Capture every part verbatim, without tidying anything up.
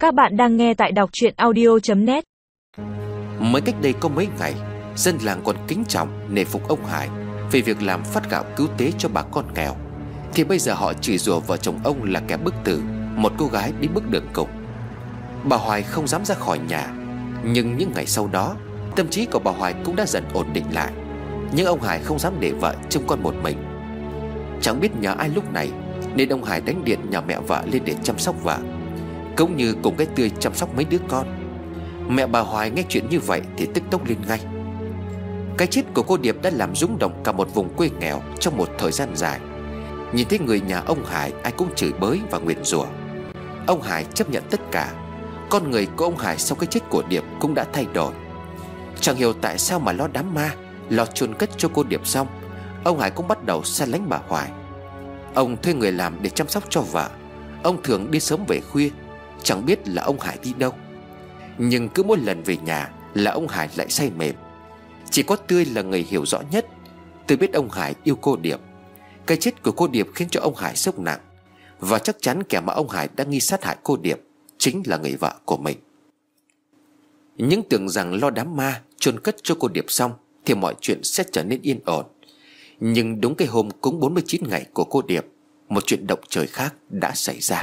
Các bạn đang nghe tại đọc truyện audio chấm net. Mới cách đây có mấy ngày, dân làng còn kính trọng nể phục ông Hải về việc làm phát gạo cứu tế cho bà con nghèo, thì bây giờ họ chỉ rủa vợ chồng ông là kẻ bức tử một cô gái đến bước đường cùng. Bà Hoài không dám ra khỏi nhà, nhưng những ngày sau đó, tâm trí của bà Hoài cũng đã dần ổn định lại. Nhưng ông Hải không dám để vợ trông con một mình. Chẳng biết nhờ ai lúc này, nên ông Hải đánh điện nhờ mẹ vợ lên để chăm sóc vợ, cũng như cùng cái Tươi chăm sóc mấy đứa con. Mẹ bà Hoài nghe chuyện như vậy thì tức tốc lên ngay. Cái chết của cô Điệp đã làm rung động cả một vùng quê nghèo trong một thời gian dài. Nhìn thấy người nhà ông Hải, ai cũng chửi bới và nguyền rủa. Ông Hải chấp nhận tất cả. Con người của ông Hải sau cái chết của Điệp cũng đã thay đổi. Chẳng hiểu tại sao mà lo đám ma, lo chôn cất cho cô Điệp xong, ông Hải cũng bắt đầu xa lánh bà Hoài. Ông thuê người làm để chăm sóc cho vợ. Ông thường đi sớm về khuya, chẳng biết là ông Hải đi đâu. Nhưng cứ mỗi lần về nhà là ông Hải lại say mềm. Chỉ có Tươi là người hiểu rõ nhất. Tươi biết ông Hải yêu cô Điệp. Cái chết của cô Điệp khiến cho ông Hải sốc nặng, và chắc chắn kẻ mà ông Hải đã nghi sát hại cô Điệp chính là người vợ của mình. Những tưởng rằng lo đám ma chôn cất cho cô Điệp xong thì mọi chuyện sẽ trở nên yên ổn. Nhưng đúng cái hôm cúng bốn mươi chín ngày của cô Điệp, một chuyện động trời khác đã xảy ra.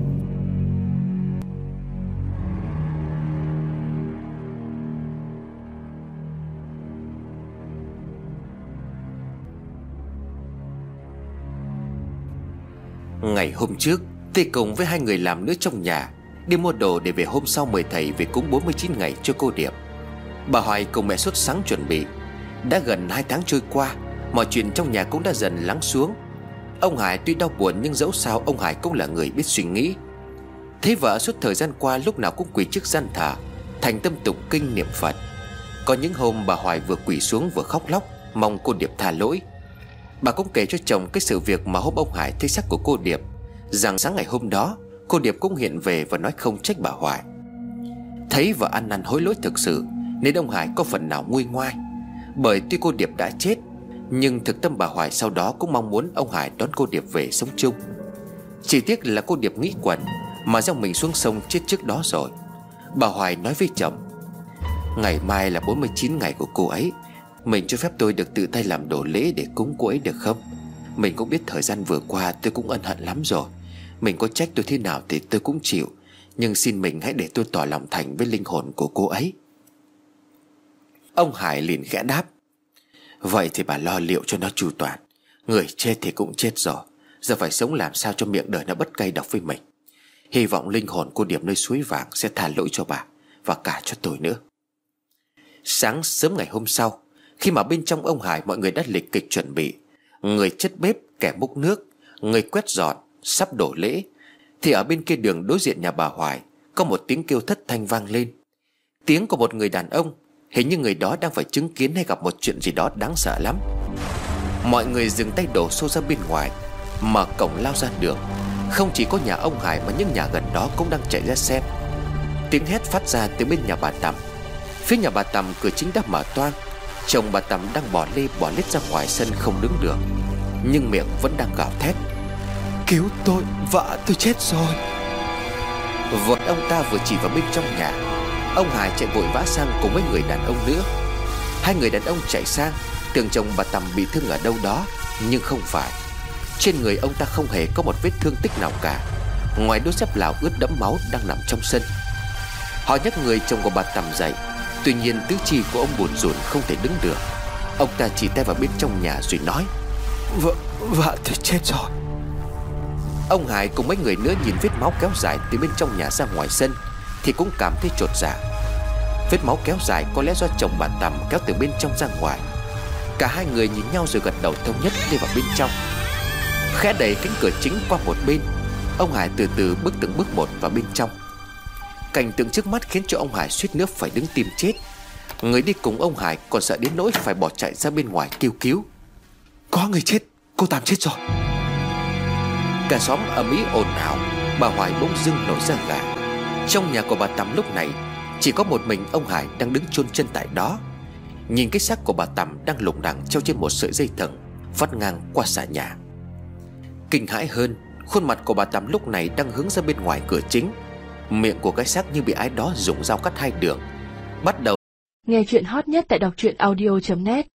Ngày hôm trước, Tê cùng với hai người làm nữa trong nhà đi mua đồ để về hôm sau mời thầy về cúng bốn mươi chín ngày cho cô Điệp. Bà Hoài cùng mẹ sốt sắng chuẩn bị. Đã gần hai tháng trôi qua, mọi chuyện trong nhà cũng đã dần lắng xuống. Ông Hải tuy đau buồn nhưng dẫu sao ông Hải cũng là người biết suy nghĩ. Thấy vợ suốt thời gian qua lúc nào cũng quỳ trước gian thờ, thành tâm tụng kinh niệm Phật. Có những hôm bà Hoài vừa quỳ xuống vừa khóc lóc mong cô Điệp tha lỗi. Bà cũng kể cho chồng cái sự việc mà hôm ông Hải thấy xác của cô Điệp, rằng sáng ngày hôm đó cô Điệp cũng hiện về và nói không trách bà Hoài. Thấy vợ ăn năn hối lỗi thực sự, nên ông Hải có phần nào nguôi ngoai. Bởi tuy cô Điệp đã chết, nhưng thực tâm bà Hoài sau đó cũng mong muốn ông Hải đón cô Điệp về sống chung. Chỉ tiếc là cô Điệp nghĩ quẩn mà gieo mình xuống sông chết trước đó rồi. Bà Hoài nói với chồng: "Ngày mai là bốn mươi chín ngày của cô ấy, mình cho phép tôi được tự tay làm đồ lễ để cúng cô ấy được không? Mình cũng biết thời gian vừa qua tôi cũng ân hận lắm rồi. Mình có trách tôi thế nào thì tôi cũng chịu, nhưng xin mình hãy để tôi tỏ lòng thành với linh hồn của cô ấy." Ông Hải liền khẽ đáp: "Vậy thì bà lo liệu cho nó chu toàn. Người chết thì cũng chết rồi, giờ phải sống làm sao cho miệng đời nó bất cay độc với mình. Hy vọng linh hồn cô Điệp nơi suối vàng sẽ tha lỗi cho bà, và cả cho tôi nữa." Sáng sớm ngày hôm sau, khi mà bên trong ông Hải mọi người đã lịch kịch chuẩn bị, người chất bếp, kẻ múc nước, người quét dọn, sắp đổ lễ, thì ở bên kia đường đối diện nhà bà Hoài có một tiếng kêu thất thanh vang lên. Tiếng của một người đàn ông. Hình như người đó đang phải chứng kiến hay gặp một chuyện gì đó đáng sợ lắm. Mọi người dừng tay đổ xô ra bên ngoài, mở cổng lao ra đường. Không chỉ có nhà ông Hải mà những nhà gần đó cũng đang chạy ra xem. Tiếng hét phát ra từ bên nhà bà Tầm. Phía nhà bà Tầm cửa chính đã mở toang. Chồng bà Tầm đang bỏ lê bỏ lết ra ngoài sân không đứng được, nhưng miệng vẫn đang gào thét: "Cứu tôi, vợ tôi chết rồi." Vợ ông ta vừa chỉ vào bên trong nhà, ông Hải chạy vội vã sang cùng mấy người đàn ông nữa. Hai người đàn ông chạy sang, tưởng chồng bà Tầm bị thương ở đâu đó, nhưng không phải. Trên người ông ta không hề có một vết thương tích nào cả, ngoài đôi dép Lào ướt đẫm máu đang nằm trong sân. Họ nhấc người chồng của bà Tầm dậy. Tuy nhiên tứ chi của ông buồn rùn không thể đứng được. Ông ta chỉ tay vào bên trong nhà rồi nói: Vợ, vợ tôi chết rồi." Ông Hải cùng mấy người nữa nhìn vết máu kéo dài từ bên trong nhà ra ngoài sân thì cũng cảm thấy chột dạ. Vết máu kéo dài có lẽ do chồng bà Tầm kéo từ bên trong ra ngoài. Cả hai người nhìn nhau rồi gật đầu thống nhất đi vào bên trong. Khẽ đẩy cánh cửa chính qua một bên, ông Hải từ từ bước từng bước một vào bên trong. Cảnh tượng trước mắt khiến cho ông Hải suýt nữa phải đứng tim chết. Người đi cùng ông Hải còn sợ đến nỗi phải bỏ chạy ra bên ngoài kêu cứu: "Có người chết, cô Tầm chết rồi." Cả xóm ầm ĩ ồn ào. Bà Hoài bỗng dưng nổi da gà. Trong nhà của bà Tầm lúc này chỉ có một mình ông Hải đang đứng chôn chân tại đó. Nhìn cái xác của bà Tầm đang lủng lẳng treo trên một sợi dây thừng vắt ngang qua xà nhà. Kinh hãi hơn, khuôn mặt của bà Tầm lúc này đang hướng ra bên ngoài cửa chính. Miệng của cái xác như bị ai đó dùng dao cắt hai đường. Bắt đầu nghe chuyện hot nhất tại đọc truyện audio chấm net.